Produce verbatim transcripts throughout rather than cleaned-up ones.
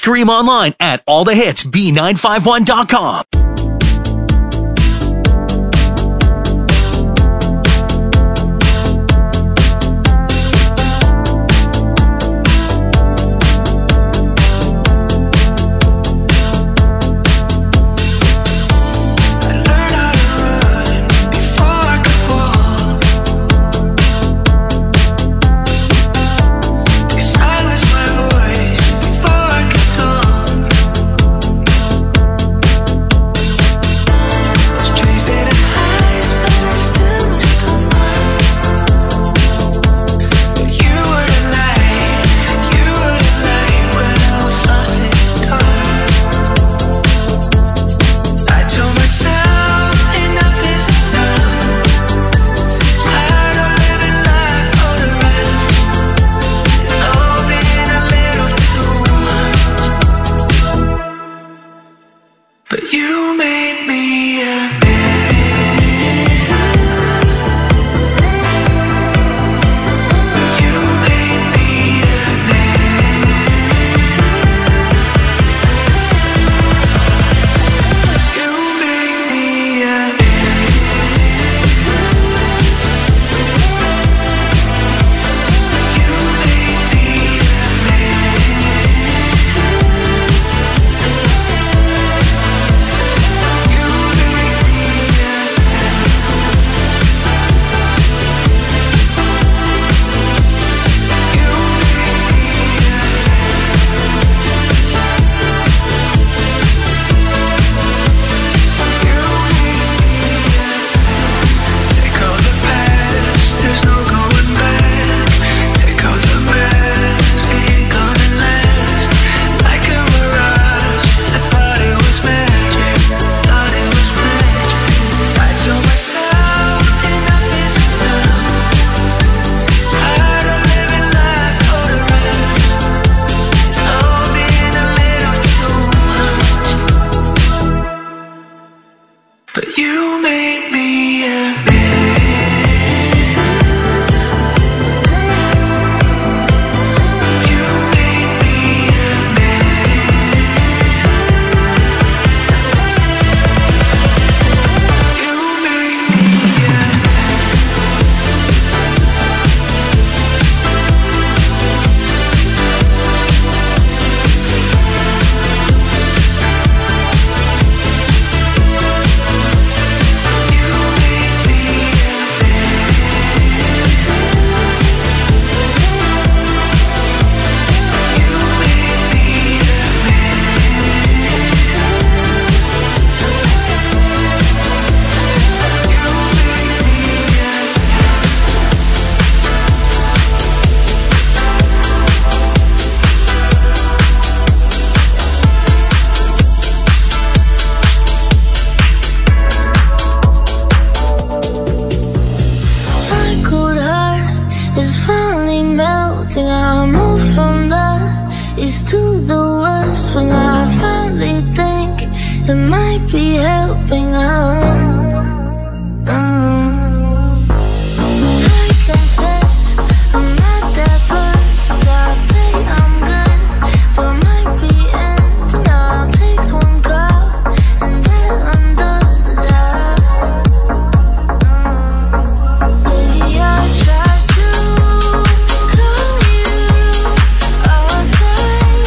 stream online at all the hits b nine five one dot com.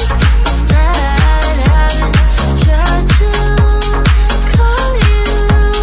You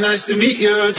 nice to meet you.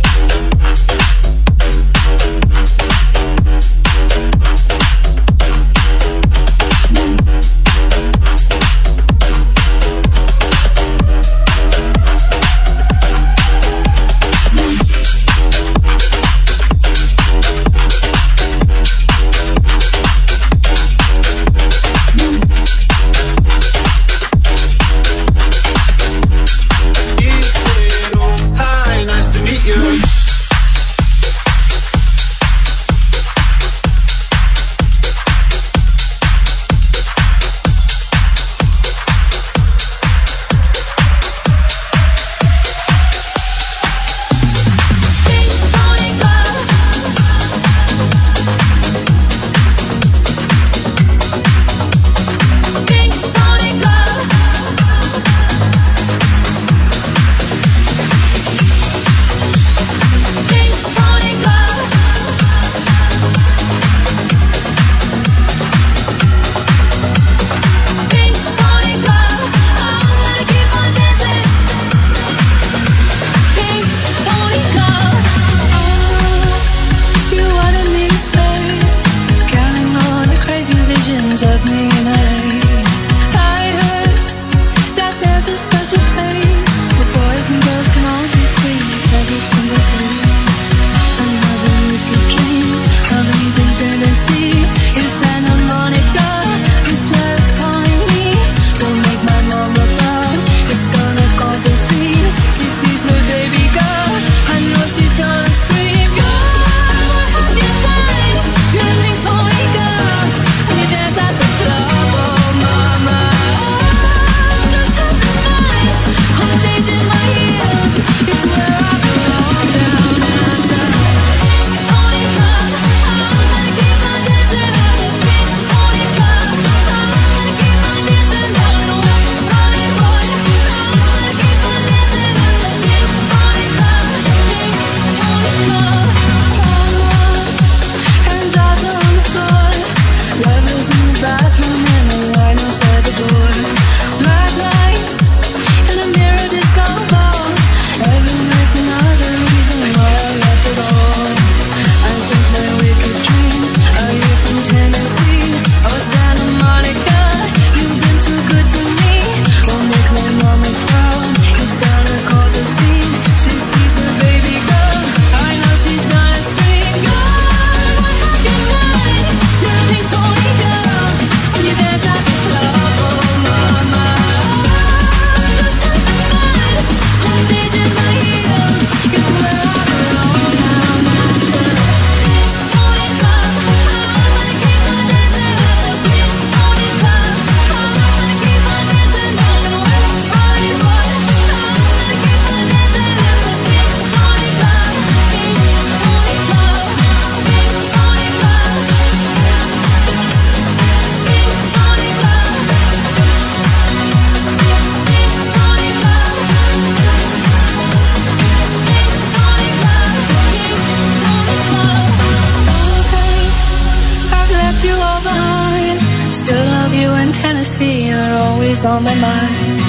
On my mind,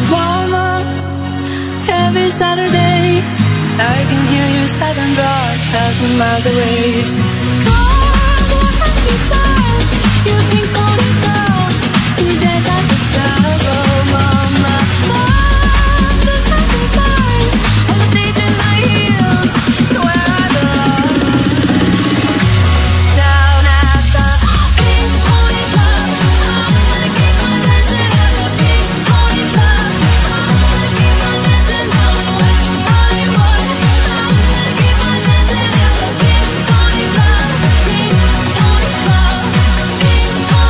Mama, every Saturday I can hear your southern broad thousand miles away. So, God, what have you done? You've been calling down, and you dance at the club, oh Mama. Love the sacrifice on the stage in my heels, to where I belong. Down at the Pink Pony Club, I'm gonna keep on dancing at the Pink Pony Club. I'm gonna keep on dancing down in West Hollywood. I'm gonna keep on dancing at the Pink Pony Club, Pink Pony Club, Pink Pony Club.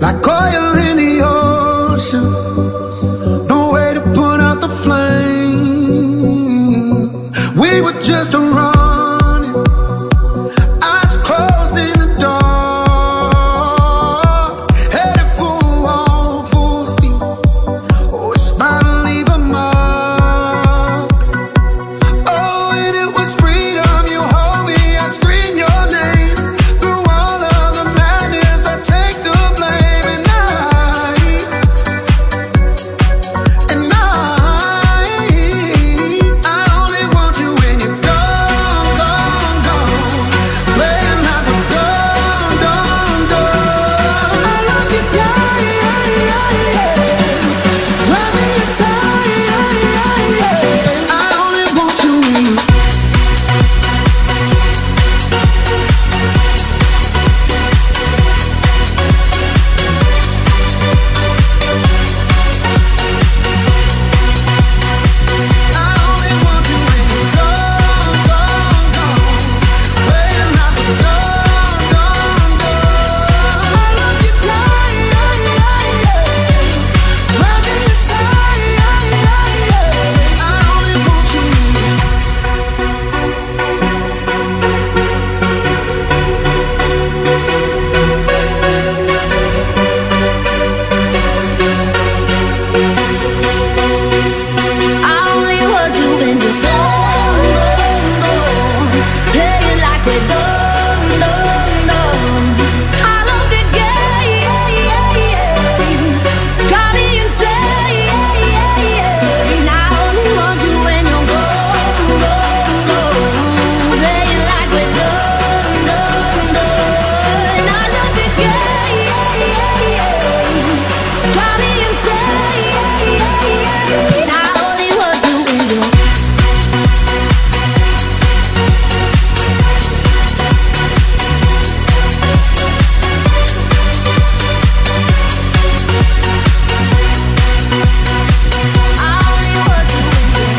like oil in the ocean. No way to put out the flame. We were just running, eyes closed in the dark, headed for a wall, full speed. Oh, it's bound to leave a mark. Oh, and it was freedom. You hold me, I scream your name. Through all of the madness, I take the blame. And I, and I, I only want you when you're gone, gone, gone. Playing like a dum, dum, dum. I love you, yeah, yeah, yeah, yeah. Drive me inside, yeah, yeah, yeah. I only want you when you. I only want you when you're gone, gone, gone. Playing like a dum, dum, dum. I love you, yeah, yeah, yeah, yeah. Drive me inside, yeah, yeah, yeah. I only want you when you. I only want you when you're gone, gone, gone. Playing like we're done, done, done. I love you, yeah, yeah, yeah, yeah. Got me insane, yeah, yeah, yeah. And I only want you when you're gone, gone, gone. Playing like we're done, done, done. I love you, yeah, yeah, yeah, yeah. Got me insane, yeah, yeah, yeah. And I only want you when you're. I only want you when you're.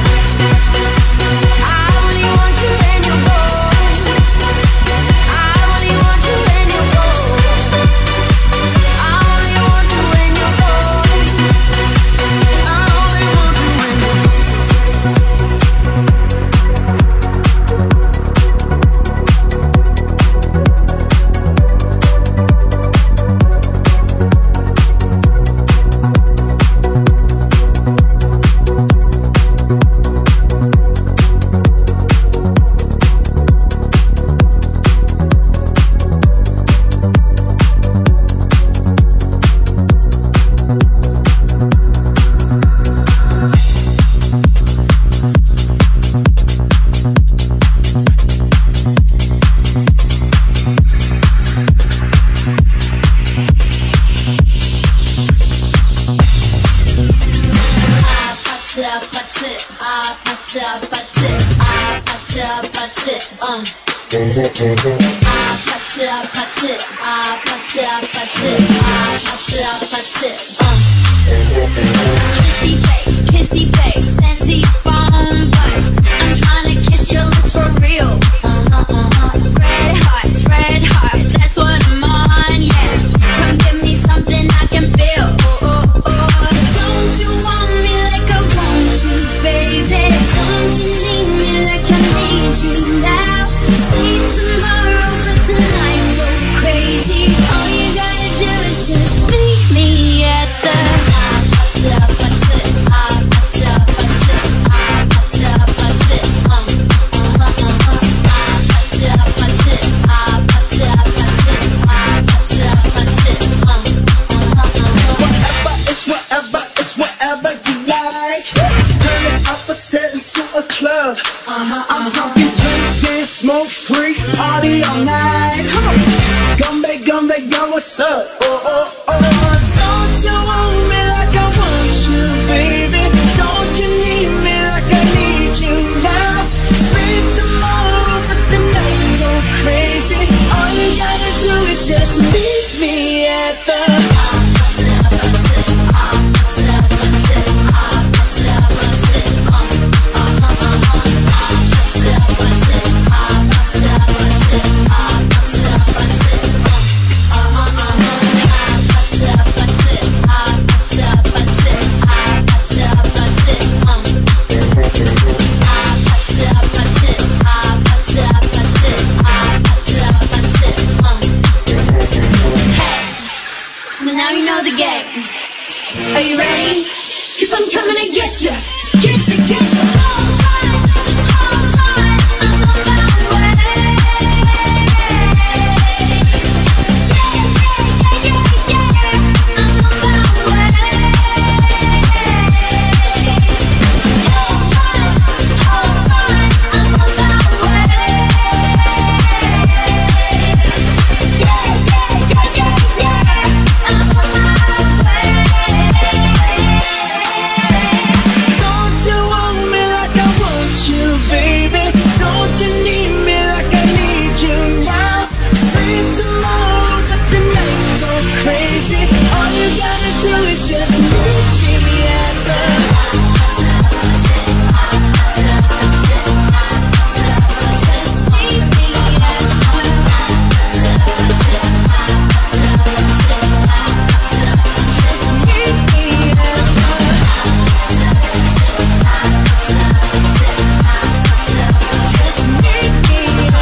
I only want you when you're gone. I only want you when you're gone. I only want you when you're gone. I only want you when you're. Kissy face, kissy face, sent to your phone, but I'm trying to kiss your lips for real. Red hearts, red hearts, that's what I'm on, yeah. Come give me something I can feel. Don't you want me like I want you, baby? Don't you need me like I need you now? Sleep tomorrow, but tonight go crazy. All you gotta do is just meet me at the. I'm talking drink, dance, smoke, free, party all night. Come on, Gumbe, Gumbe, Gum, what's up? Oh, oh, oh. Don't you want me like I want you, baby? Don't you need me like I need you now? Sleep tomorrow, but tonight go crazy. All you gotta do is just meet me at the. now you know the game. Are you ready? Cause I'm coming to get you, get you, get you. Hold tight, hold tight, I'm on my way. Yeah, yeah, yeah, yeah, yeah, I'm on my way. Hold tight, hold tight, I'm on my way. Yeah, yeah, yeah, yeah, yeah, I'm on my way. Don't you want me like I want you, baby? Don't you need me like I need you now? Sleep tomorrow, but tonight go crazy. All you gotta do is just meet me at the just meet me at just meet me at just meet me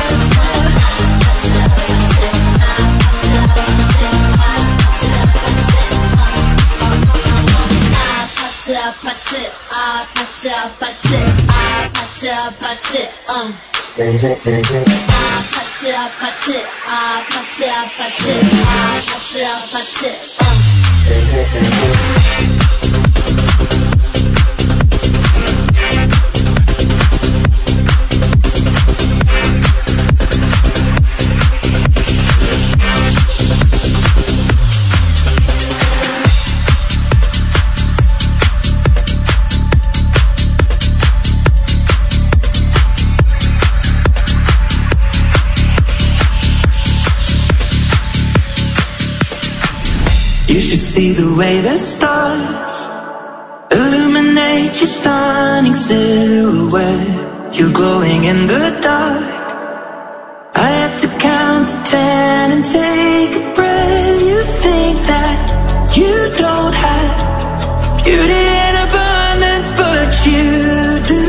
You should see the way the stars illuminate your stunning silhouette. You're glowing in the dark. I had to count to ten and take a breath. You think that you don't have beauty in abundance, but you do.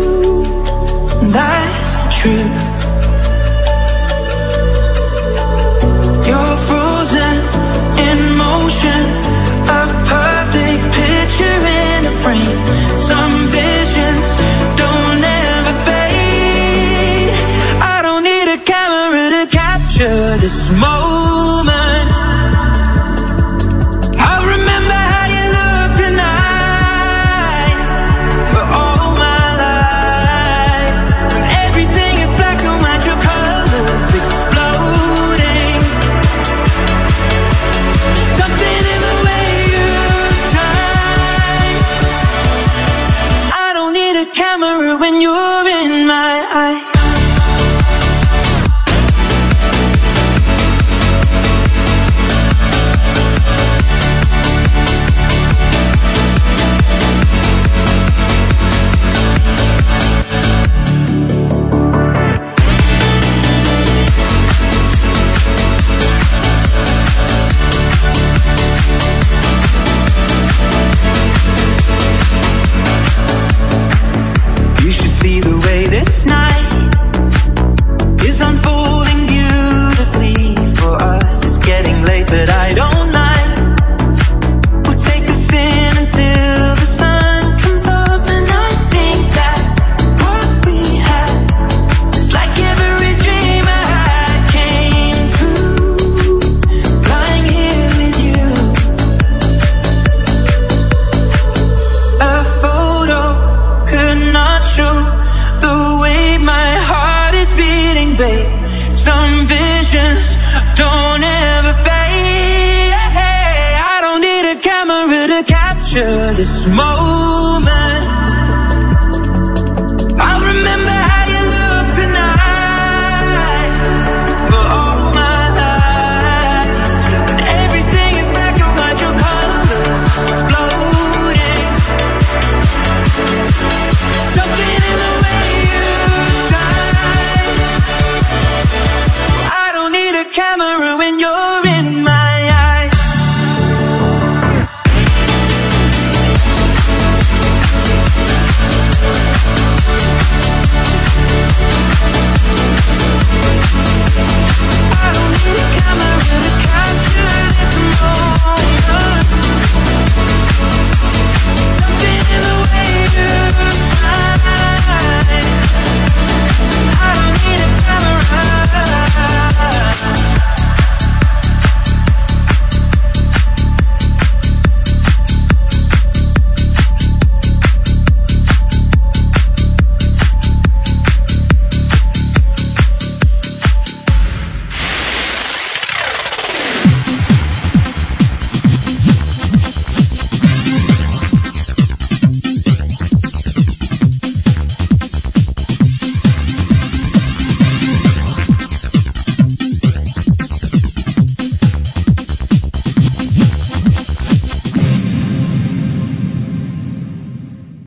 That's the truth. You're frozen in motion, a perfect picture in a frame. Some visions don't ever fade. I don't need a camera to capture this moment. I'll remember how you look tonight for all my life. When everything is black and white, your colors exploding. Something in the way you shine. I don't need a camera when you're in my eye. You should see the way this night is unfolding beautifully for us. It's getting late, but I don't mind. We'll take this in until the sun comes up, and I think that what we had is like every dream I had came true. Lying here with you, a photo could not show the way my heart is beating, babe. Some visions don't ever fade. I don't need a camera to capture this moment.